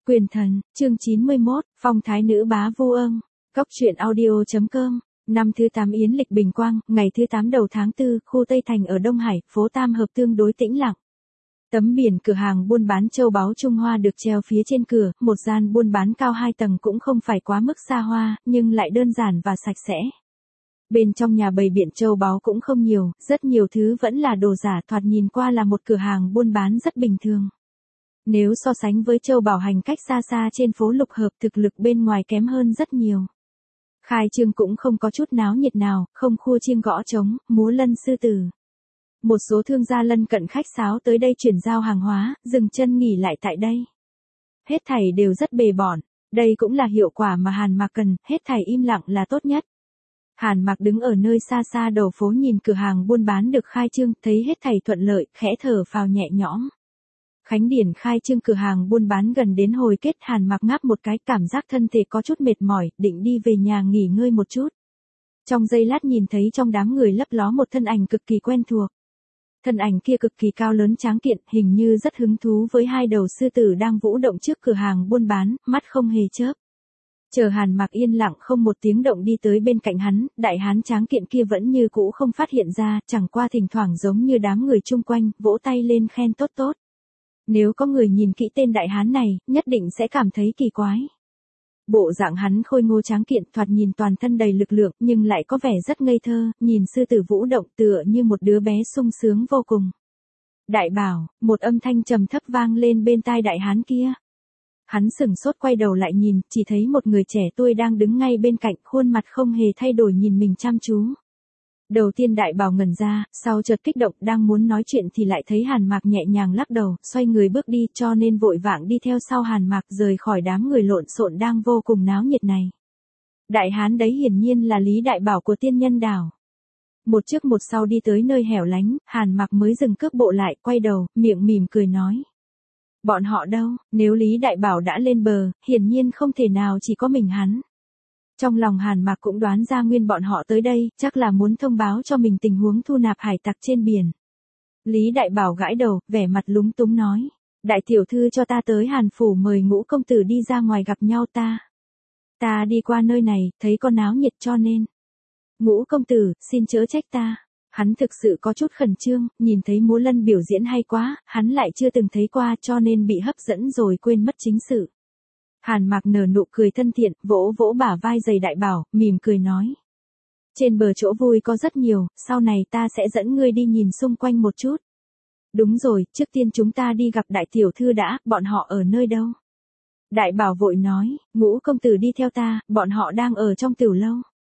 Quyền thần, chương 91, phong thái nữ bá vô âng. Cốc truyện audio.com. Năm thứ 8 Yến lịch Bình Quang, ngày thứ 8 đầu tháng 4, khu Tây Thành ở Đông Hải, phố Tam Hợp tương đối tĩnh lặng. Tấm biển cửa hàng buôn bán châu báu Trung Hoa được treo phía trên cửa, một gian buôn bán cao 2 tầng cũng không phải quá mức xa hoa, nhưng lại đơn giản và sạch sẽ. Bên trong nhà bày biện châu báu cũng không nhiều, rất nhiều thứ vẫn là đồ giả, thoạt nhìn qua là một cửa hàng buôn bán rất bình thường. Nếu so sánh với châu bảo hành cách xa xa trên phố Lục Hợp, thực lực bên ngoài kém hơn rất nhiều. Khai trương cũng không có chút náo nhiệt nào, không khua chiêng gõ trống, múa lân sư tử. Một số thương gia lân cận khách sáo tới đây chuyển giao hàng hóa, dừng chân nghỉ lại tại đây. Hết thảy đều rất bề bộn, đây cũng là hiệu quả mà Hàn Mạc cần, hết thảy im lặng là tốt nhất. Hàn Mạc đứng ở nơi xa xa đầu phố nhìn cửa hàng buôn bán được khai trương, thấy hết thảy thuận lợi, khẽ thở phào nhẹ nhõm. Khánh điển khai trương cửa hàng buôn bán gần đến hồi kết, Hàn Mạc ngáp một cái, cảm giác thân thể có chút mệt mỏi, định đi về nhà nghỉ ngơi một chút. Trong giây lát nhìn thấy trong đám người lấp ló một thân ảnh cực kỳ quen thuộc. Thân ảnh kia cực kỳ cao lớn tráng kiện, hình như rất hứng thú với hai đầu sư tử đang vũ động trước cửa hàng buôn bán, mắt không hề chớp. Chờ Hàn Mạc yên lặng không một tiếng động đi tới bên cạnh hắn, đại hán tráng kiện kia vẫn như cũ không phát hiện ra, chẳng qua thỉnh thoảng giống như đám người chung quanh, vỗ tay lên khen tốt tốt. Nếu có người nhìn kỹ tên đại hán này, nhất định sẽ cảm thấy kỳ quái. Bộ dạng hắn khôi ngô tráng kiện, thoạt nhìn toàn thân đầy lực lượng, nhưng lại có vẻ rất ngây thơ, nhìn sư tử vũ động tựa như một đứa bé sung sướng vô cùng. Đại bảo, một âm thanh trầm thấp vang lên bên tai đại hán kia. Hắn sửng sốt quay đầu lại nhìn, chỉ thấy một người trẻ tuổi đang đứng ngay bên cạnh, khuôn mặt không hề thay đổi nhìn mình chăm chú. Đầu tiên đại bảo ngẩn ra, sau chợt kích động, đang muốn nói chuyện thì lại thấy Hàn Mạc nhẹ nhàng lắc đầu, xoay người bước đi, cho nên vội vàng đi theo sau Hàn Mạc rời khỏi đám người lộn xộn đang vô cùng náo nhiệt này. Đại hán đấy hiển nhiên là Lý Đại Bảo của Tiên Nhân Đảo. Một trước một sau đi tới nơi hẻo lánh, Hàn Mạc mới dừng cước bộ lại, quay đầu, miệng mỉm cười nói. Bọn họ đâu, nếu Lý Đại Bảo đã lên bờ, hiển nhiên không thể nào chỉ có mình hắn. Trong lòng Hàn Mạc cũng đoán ra nguyên bọn họ tới đây, chắc là muốn thông báo cho mình tình huống thu nạp hải tặc trên biển. Lý Đại Bảo gãi đầu, vẻ mặt lúng túng nói. Đại tiểu thư cho ta tới Hàn phủ mời Ngũ công tử đi ra ngoài gặp nhau ta. Ta đi qua nơi này, thấy có náo nhiệt cho nên. Ngũ công tử, xin chớ trách ta. Hắn thực sự có chút khẩn trương, nhìn thấy múa lân biểu diễn hay quá, hắn lại chưa từng thấy qua cho nên bị hấp dẫn rồi quên mất chính sự. Hàn Mạc nở nụ cười thân thiện, vỗ vỗ bả vai giày đại bảo, mỉm cười nói. Trên bờ chỗ vui có rất nhiều, sau này ta sẽ dẫn ngươi đi nhìn xung quanh một chút. Đúng rồi, trước tiên chúng ta đi gặp đại tiểu thư đã, bọn họ ở nơi đâu? Đại bảo vội nói, Ngũ công tử đi theo ta, bọn họ đang ở trong tiểu lâu.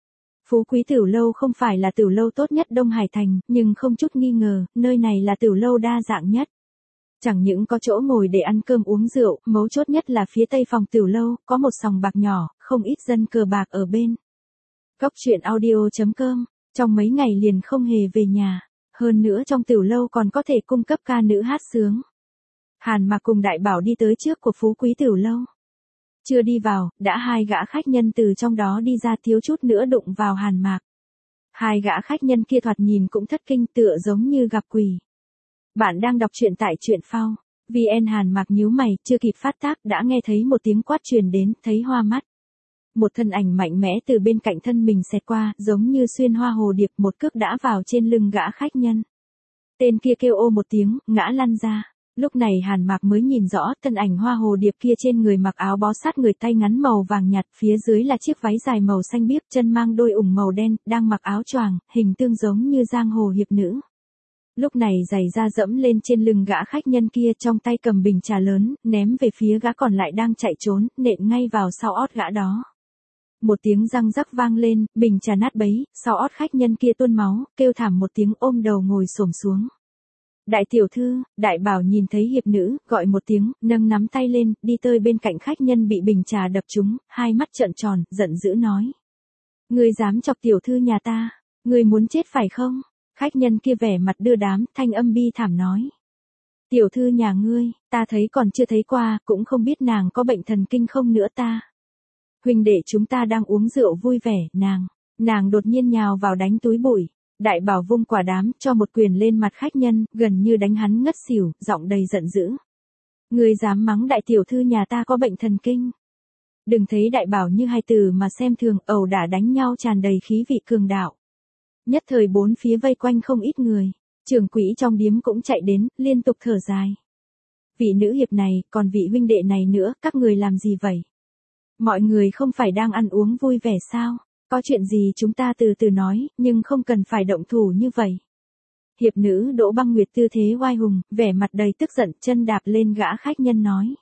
Phú Quý tiểu lâu không phải là tiểu lâu tốt nhất Đông Hải Thành, nhưng không chút nghi ngờ, nơi này là tiểu lâu đa dạng nhất. Chẳng những có chỗ ngồi để ăn cơm uống rượu, mấu chốt nhất là phía tây phòng tiểu lâu, có một sòng bạc nhỏ, không ít dân cờ bạc ở bên. Cốc truyện audio.com, trong mấy ngày liền không hề về nhà, hơn nữa trong tiểu lâu còn có thể cung cấp ca nữ hát sướng. Hàn Mạc cùng Đại Bảo đi tới trước của Phú Quý tiểu lâu. Chưa đi vào, đã hai gã khách nhân từ trong đó đi ra thiếu chút nữa đụng vào Hàn Mạc. Hai gã khách nhân kia thoạt nhìn cũng thất kinh tựa giống như gặp quỷ. Bạn đang đọc truyện tại truyện phao. VN Hàn Mạc nhíu mày, chưa kịp phát tác đã nghe thấy một tiếng quát truyền đến, thấy hoa mắt. Một thân ảnh mạnh mẽ từ bên cạnh thân mình xẹt qua, giống như xuyên hoa hồ điệp, một cước đã vào trên lưng gã khách nhân. Tên kia kêu ô một tiếng, ngã lăn ra. Lúc này Hàn Mạc mới nhìn rõ, thân ảnh hoa hồ điệp kia trên người mặc áo bó sát người tay ngắn màu vàng nhạt, phía dưới là chiếc váy dài màu xanh biếc, chân mang đôi ủng màu đen, đang mặc áo choàng, hình tương giống như giang hồ hiệp nữ. Lúc này giày da dẫm lên trên lưng gã khách nhân kia, trong tay cầm bình trà lớn, ném về phía gã còn lại đang chạy trốn, nện ngay vào sau ót gã đó. Một tiếng răng rắc vang lên, bình trà nát bấy, sau ót khách nhân kia tuôn máu, kêu thảm một tiếng ôm đầu ngồi xổm xuống. Đại tiểu thư, Đại Bảo nhìn thấy hiệp nữ, gọi một tiếng, nâng nắm tay lên, đi tới bên cạnh khách nhân bị bình trà đập trúng, hai mắt trợn tròn, giận dữ nói. Ngươi dám chọc tiểu thư nhà ta, ngươi muốn chết phải không? Khách nhân kia vẻ mặt đưa đám, thanh âm bi thảm nói. Tiểu thư nhà ngươi, ta thấy còn chưa thấy qua, cũng không biết nàng có bệnh thần kinh không nữa ta. Huynh đệ chúng ta đang uống rượu vui vẻ, nàng đột nhiên nhào vào đánh túi bụi. Đại Bảo vung quả đám, cho một quyền lên mặt khách nhân, gần như đánh hắn ngất xỉu, giọng đầy giận dữ. Ngươi dám mắng đại tiểu thư nhà ta có bệnh thần kinh. Đừng thấy đại bảo như hai từ mà xem thường, ẩu đả đánh nhau tràn đầy khí vị cường đạo. Nhất thời bốn phía vây quanh không ít người. Trưởng quỹ trong điếm cũng chạy đến, liên tục thở dài. Vị nữ hiệp này, còn vị huynh đệ này nữa, các người làm gì vậy? Mọi người không phải đang ăn uống vui vẻ sao? Có chuyện gì chúng ta từ từ nói, nhưng không cần phải động thủ như vậy. Hiệp nữ Đỗ Băng Nguyệt tư thế oai hùng, vẻ mặt đầy tức giận, chân đạp lên gã khách nhân nói.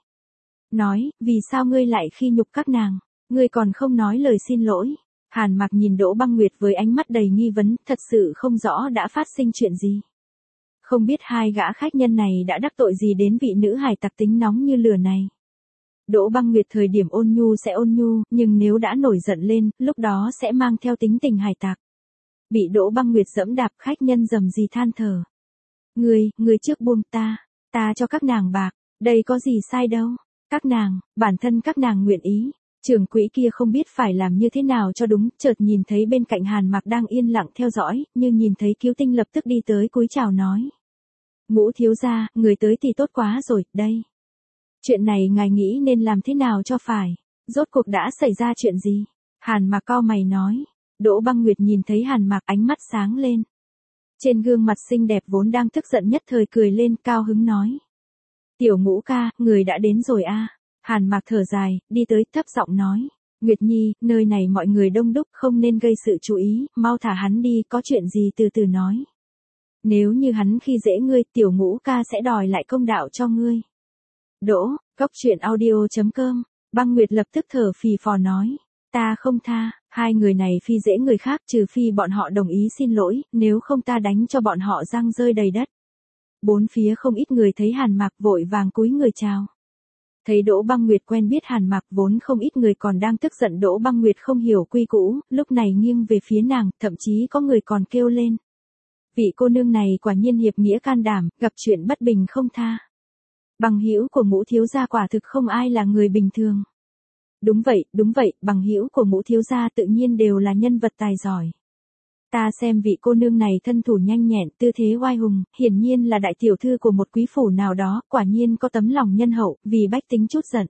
Nói, vì sao ngươi lại khi nhục các nàng? Ngươi còn không nói lời xin lỗi. Hàn Mặc nhìn Đỗ Băng Nguyệt với ánh mắt đầy nghi vấn, thật sự không rõ đã phát sinh chuyện gì. Không biết hai gã khách nhân này đã đắc tội gì đến vị nữ hài tặc tính nóng như lửa này. Đỗ Băng Nguyệt thời điểm ôn nhu sẽ ôn nhu, nhưng nếu đã nổi giận lên, lúc đó sẽ mang theo tính tình hài tặc. Bị Đỗ Băng Nguyệt giẫm đạp, khách nhân rầm rì than thở. Ngươi trước buông ta cho các nàng bạc, đây có gì sai đâu. Các nàng, bản thân các nàng nguyện ý. Trưởng quỹ kia không biết phải làm như thế nào cho đúng, chợt nhìn thấy bên cạnh Hàn Mặc đang yên lặng theo dõi, nhưng nhìn thấy Cứu Tinh lập tức đi tới cúi chào nói. Ngũ thiếu gia, người tới thì tốt quá rồi, đây. Chuyện này ngài nghĩ nên làm thế nào cho phải? Rốt cuộc đã xảy ra chuyện gì? Hàn Mặc cau mày nói. Đỗ Băng Nguyệt nhìn thấy Hàn Mặc, ánh mắt sáng lên. Trên gương mặt xinh đẹp vốn đang tức giận nhất thời cười lên, cao hứng nói. Tiểu Ngũ ca, người đã đến rồi a. Hàn Mặc thở dài, đi tới thấp giọng nói. Nguyệt Nhi, nơi này mọi người đông đúc, không nên gây sự chú ý, mau thả hắn đi, có chuyện gì từ từ nói. Nếu như hắn khi dễ ngươi, Tiểu Ngũ ca sẽ đòi lại công đạo cho ngươi. Đỗ, Cốc Truyện Audio.com. Băng Nguyệt lập tức thở phì phò nói. Ta không tha, hai người này phi dễ người khác, trừ phi bọn họ đồng ý xin lỗi, nếu không ta đánh cho bọn họ răng rơi đầy đất. Bốn phía không ít người thấy Hàn Mặc vội vàng cúi người chào. Thấy Đỗ Băng Nguyệt quen biết Hàn Mặc, vốn không ít người còn đang tức giận Đỗ Băng Nguyệt không hiểu quy củ, lúc này nghiêng về phía nàng, thậm chí có người còn kêu lên. Vị cô nương này quả nhiên hiệp nghĩa can đảm, gặp chuyện bất bình không tha. Bằng hữu của Ngũ thiếu gia quả thực không ai là người bình thường. Đúng vậy, bằng hữu của Ngũ thiếu gia tự nhiên đều là nhân vật tài giỏi. Ta xem vị cô nương này thân thủ nhanh nhẹn, tư thế oai hùng, hiển nhiên là đại tiểu thư của một quý phủ nào đó, quả nhiên có tấm lòng nhân hậu, vì bách tính chút giận.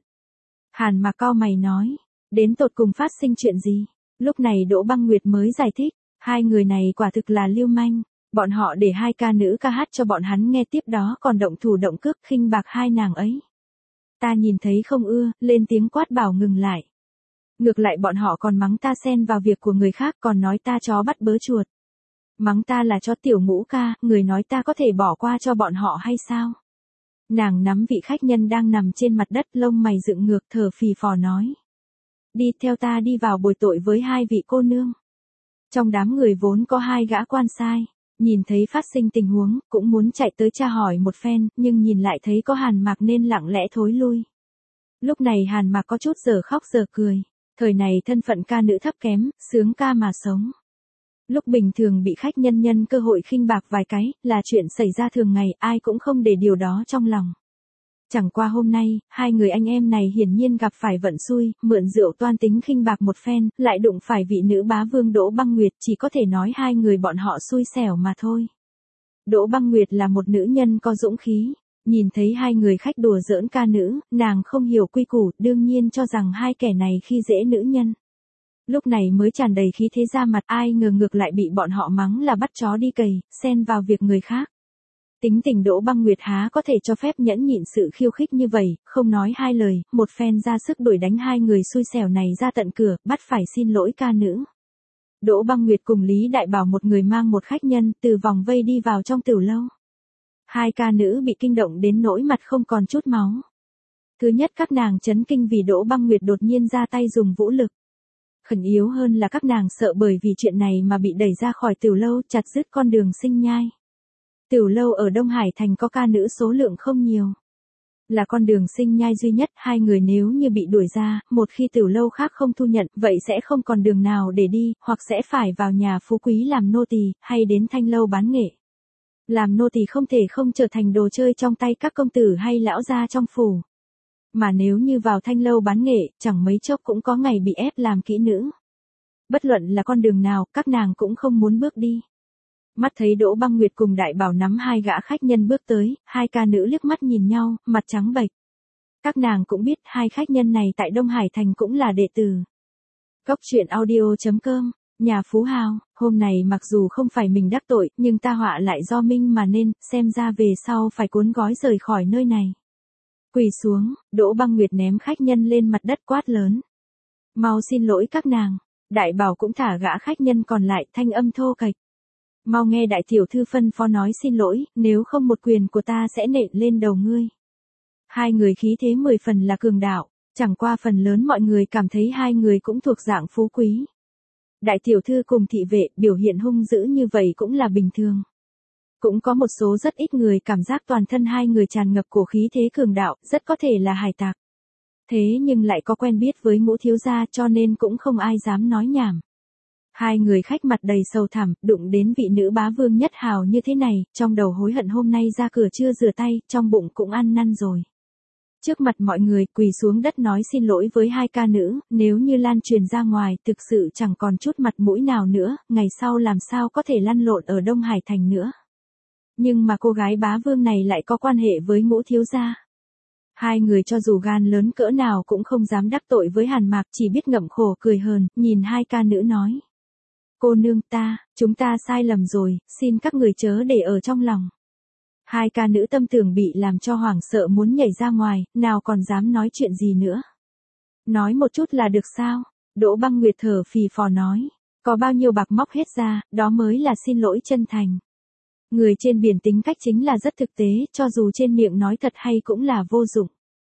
Hàn Mặc cau mày nói, đến tột cùng phát sinh chuyện gì? Lúc này Đỗ Băng Nguyệt mới giải thích, hai người này quả thực là lưu manh, bọn họ để hai ca nữ ca hát cho bọn hắn nghe, tiếp đó còn động thủ động cước khinh bạc hai nàng ấy. Ta nhìn thấy không ưa, lên tiếng quát bảo ngừng lại. Ngược lại bọn họ còn mắng ta xen vào việc của người khác, còn nói ta chó bắt bớ chuột. Mắng ta là chó. Tiểu Ngũ ca, người nói ta có thể bỏ qua cho bọn họ hay sao? Nàng nắm vị khách nhân đang nằm trên mặt đất, lông mày dựng ngược, thở phì phò nói. Đi theo ta đi vào bồi tội với hai vị cô nương. Trong đám người vốn có hai gã quan sai, nhìn thấy phát sinh tình huống, cũng muốn chạy tới tra hỏi một phen, nhưng nhìn lại thấy có Hàn Mặc nên lặng lẽ thối lui. Lúc này Hàn Mặc có chút giờ khóc giờ cười. Thời này thân phận ca nữ thấp kém, sướng ca mà sống. Lúc bình thường bị khách nhân cơ hội khinh bạc vài cái, là chuyện xảy ra thường ngày, ai cũng không để điều đó trong lòng. Chẳng qua hôm nay, hai người anh em này hiển nhiên gặp phải vận xui, mượn rượu toan tính khinh bạc một phen, lại đụng phải vị nữ bá vương Đỗ Băng Nguyệt, chỉ có thể nói hai người bọn họ xui xẻo mà thôi. Đỗ Băng Nguyệt là một nữ nhân có dũng khí. Nhìn thấy hai người khách đùa giỡn ca nữ, nàng không hiểu quy củ, đương nhiên cho rằng hai kẻ này khi dễ nữ nhân. Lúc này mới tràn đầy khí thế ra mặt, ai ngờ ngược lại bị bọn họ mắng là bắt chó đi cày, xen vào việc người khác. Tính tình Đỗ Băng Nguyệt há có thể cho phép nhẫn nhịn sự khiêu khích như vậy, không nói hai lời, một phen ra sức đuổi đánh hai người xui xẻo này ra tận cửa, bắt phải xin lỗi ca nữ. Đỗ Băng Nguyệt cùng Lý Đại Bảo một người mang một khách nhân, từ vòng vây đi vào trong tiểu lâu. Hai ca nữ bị kinh động đến nỗi mặt không còn chút máu. Thứ nhất, các nàng chấn kinh vì Đỗ Băng Nguyệt đột nhiên ra tay dùng vũ lực. Khẩn yếu hơn là các nàng sợ bởi vì chuyện này mà bị đẩy ra khỏi tiểu lâu, chặt dứt con đường sinh nhai. Tiểu lâu ở Đông Hải Thành có ca nữ số lượng không nhiều. Là con đường sinh nhai duy nhất, hai người nếu như bị đuổi ra, một khi tiểu lâu khác không thu nhận, vậy sẽ không còn đường nào để đi, hoặc sẽ phải vào nhà phú quý làm nô tỳ, hay đến thanh lâu bán nghệ. Làm nô tỳ không thể không trở thành đồ chơi trong tay các công tử hay lão gia trong phủ. Mà nếu như vào thanh lâu bán nghệ, chẳng mấy chốc cũng có ngày bị ép làm kỹ nữ. Bất luận là con đường nào, các nàng cũng không muốn bước đi. Mắt thấy Đỗ Băng Nguyệt cùng Đại Bảo nắm hai gã khách nhân bước tới, hai ca nữ liếc mắt nhìn nhau, mặt trắng bệch. Các nàng cũng biết hai khách nhân này tại Đông Hải Thành cũng là đệ tử. Cốc truyện audio.com, nhà phú hào, hôm này mặc dù không phải mình đắc tội, nhưng ta họa lại do Minh mà nên, xem ra về sau phải cuốn gói rời khỏi nơi này. Quỳ xuống, Đỗ Băng Nguyệt ném khách nhân lên mặt đất quát lớn. Mau xin lỗi các nàng. Đại bảo cũng thả gã khách nhân còn lại, thanh âm thô kệch. Mau nghe đại tiểu thư phân phó nói xin lỗi, nếu không một quyền của ta sẽ nện lên đầu ngươi. Hai người khí thế 10 phần là cường đạo, chẳng qua phần lớn mọi người cảm thấy hai người cũng thuộc dạng phú quý. Đại tiểu thư cùng thị vệ biểu hiện hung dữ như vậy cũng là bình thường. Cũng có một số rất ít người cảm giác toàn thân hai người tràn ngập cổ khí thế cường đạo, rất có thể là hải tặc. Thế nhưng lại có quen biết với Ngũ thiếu gia cho nên cũng không ai dám nói nhảm. Hai người khách mặt đầy sầu thảm, đụng đến vị nữ bá vương nhất hào như thế này, trong đầu hối hận hôm nay ra cửa chưa rửa tay, trong bụng cũng ăn năn rồi. Trước mặt mọi người quỳ xuống đất nói xin lỗi với hai ca nữ, nếu như lan truyền ra ngoài thực sự chẳng còn chút mặt mũi nào nữa, ngày sau làm sao có thể lăn lộn ở Đông Hải Thành nữa. Nhưng mà cô gái bá vương này lại có quan hệ với Ngũ thiếu gia. Hai người cho dù gan lớn cỡ nào cũng không dám đắc tội với Hàn Mạc, chỉ biết ngậm khổ cười hờn, nhìn hai ca nữ nói. Cô nương chúng ta sai lầm rồi, xin các người chớ để ở trong lòng. Hai ca nữ tâm tưởng bị làm cho hoảng sợ muốn nhảy ra ngoài, nào còn dám nói chuyện gì nữa. Nói một chút là được sao? Đỗ Băng Nguyệt thở phì phò nói. Có bao nhiêu bạc móc hết ra, đó mới là xin lỗi chân thành. Người trên biển tính cách chính là rất thực tế, cho dù trên miệng nói thật hay cũng là vô dụng.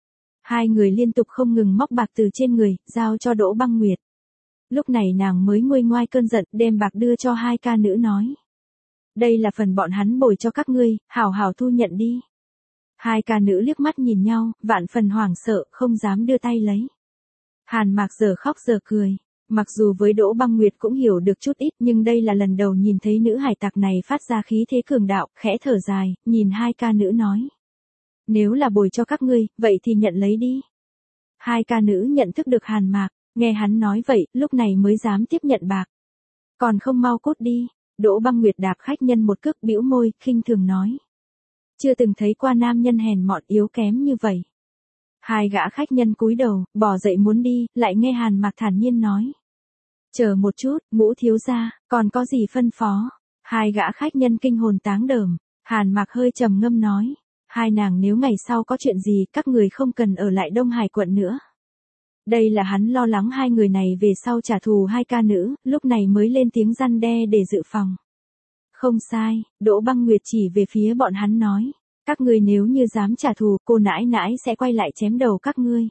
Hai người liên tục không ngừng móc bạc từ trên người, giao cho Đỗ Băng Nguyệt. Lúc này nàng mới nguôi ngoai cơn giận, đem bạc đưa cho hai ca nữ nói. Đây là phần bọn hắn bồi cho các ngươi, hảo hảo thu nhận đi. Hai ca nữ liếc mắt nhìn nhau, vạn phần hoảng sợ, không dám đưa tay lấy. Hàn Mạc giờ khóc giờ cười. Mặc dù với Đỗ Băng Nguyệt cũng hiểu được chút ít nhưng đây là lần đầu nhìn thấy nữ hải tặc này phát ra khí thế cường đạo, khẽ thở dài, nhìn hai ca nữ nói. Nếu là bồi cho các ngươi, vậy thì nhận lấy đi. Hai ca nữ nhận thức được Hàn Mạc, nghe hắn nói vậy, lúc này mới dám tiếp nhận bạc. Còn không mau cút đi. Đỗ Băng Nguyệt đạp khách nhân một cước bĩu môi, khinh thường nói. Chưa từng thấy qua nam nhân hèn mọn yếu kém như vậy. Hai gã khách nhân cúi đầu, bỏ dậy muốn đi, lại nghe Hàn Mạc thản nhiên nói. Chờ một chút, Ngũ thiếu gia, còn có gì phân phó? Hai gã khách nhân kinh hồn táng đờm, Hàn Mạc hơi trầm ngâm nói. Hai nàng nếu ngày sau có chuyện gì các người không cần ở lại Đông Hải quận nữa. Đây là hắn lo lắng hai người này về sau trả thù hai ca nữ, lúc này mới lên tiếng răn đe để dự phòng. Không sai, Đỗ Băng Nguyệt chỉ về phía bọn hắn nói. Các ngươi nếu như dám trả thù, cô nãi nãi sẽ quay lại chém đầu các ngươi.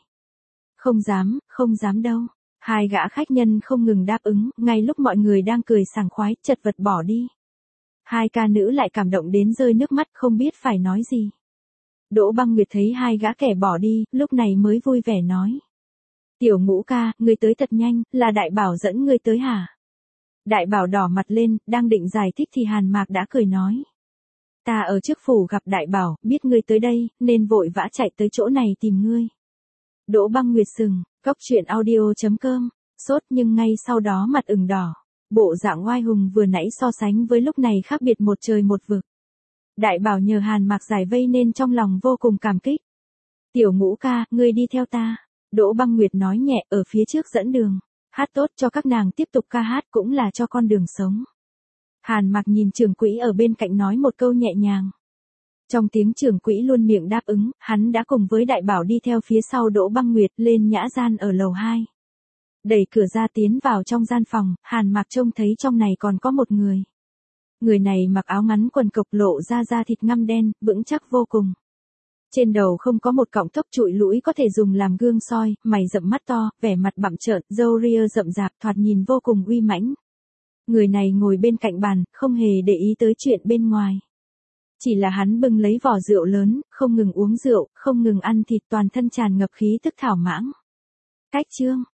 Không dám đâu. Hai gã khách nhân không ngừng đáp ứng, ngay lúc mọi người đang cười sảng khoái, chật vật bỏ đi. Hai ca nữ lại cảm động đến rơi nước mắt không biết phải nói gì. Đỗ Băng Nguyệt thấy hai gã kẻ bỏ đi, lúc này mới vui vẻ nói. Tiểu Ngũ ca, ngươi tới thật nhanh, là Đại Bảo dẫn ngươi tới hả? Đại Bảo đỏ mặt lên, đang định giải thích thì Hàn Mạc đã cười nói. Ta ở trước phủ gặp Đại Bảo, biết ngươi tới đây, nên vội vã chạy tới chỗ này tìm ngươi. Đỗ Băng Nguyệt sừng, cốc truyện audio.com, sốt nhưng ngay sau đó mặt ửng đỏ. Bộ dạng oai hùng vừa nãy so sánh với lúc này khác biệt một trời một vực. Đại Bảo nhờ Hàn Mạc giải vây nên trong lòng vô cùng cảm kích. Tiểu Ngũ ca, ngươi đi theo ta. Đỗ Băng Nguyệt nói nhẹ ở phía trước dẫn đường. Hát tốt cho các nàng tiếp tục ca hát cũng là cho con đường sống. Hàn Mạc nhìn trưởng quỹ ở bên cạnh nói một câu nhẹ nhàng. Trong tiếng trưởng quỹ luôn miệng đáp ứng, hắn đã cùng với Đại Bảo đi theo phía sau Đỗ Băng Nguyệt lên nhã gian ở lầu 2. Đẩy cửa ra tiến vào trong gian phòng, Hàn Mạc trông thấy trong này còn có một người. Người này mặc áo ngắn quần cộc lộ ra da thịt ngăm đen, vững chắc vô cùng. Trên đầu không có một cọng tóc trụi lũi có thể dùng làm gương soi, mày rậm mắt to, vẻ mặt bặm trợn, râu ria rậm rạp thoạt nhìn vô cùng uy mãnh. Người này ngồi bên cạnh bàn, không hề để ý tới chuyện bên ngoài. Chỉ là hắn bưng lấy vỏ rượu lớn, không ngừng uống rượu, không ngừng ăn thịt toàn thân tràn ngập khí tức thảo mãng. Cách chương,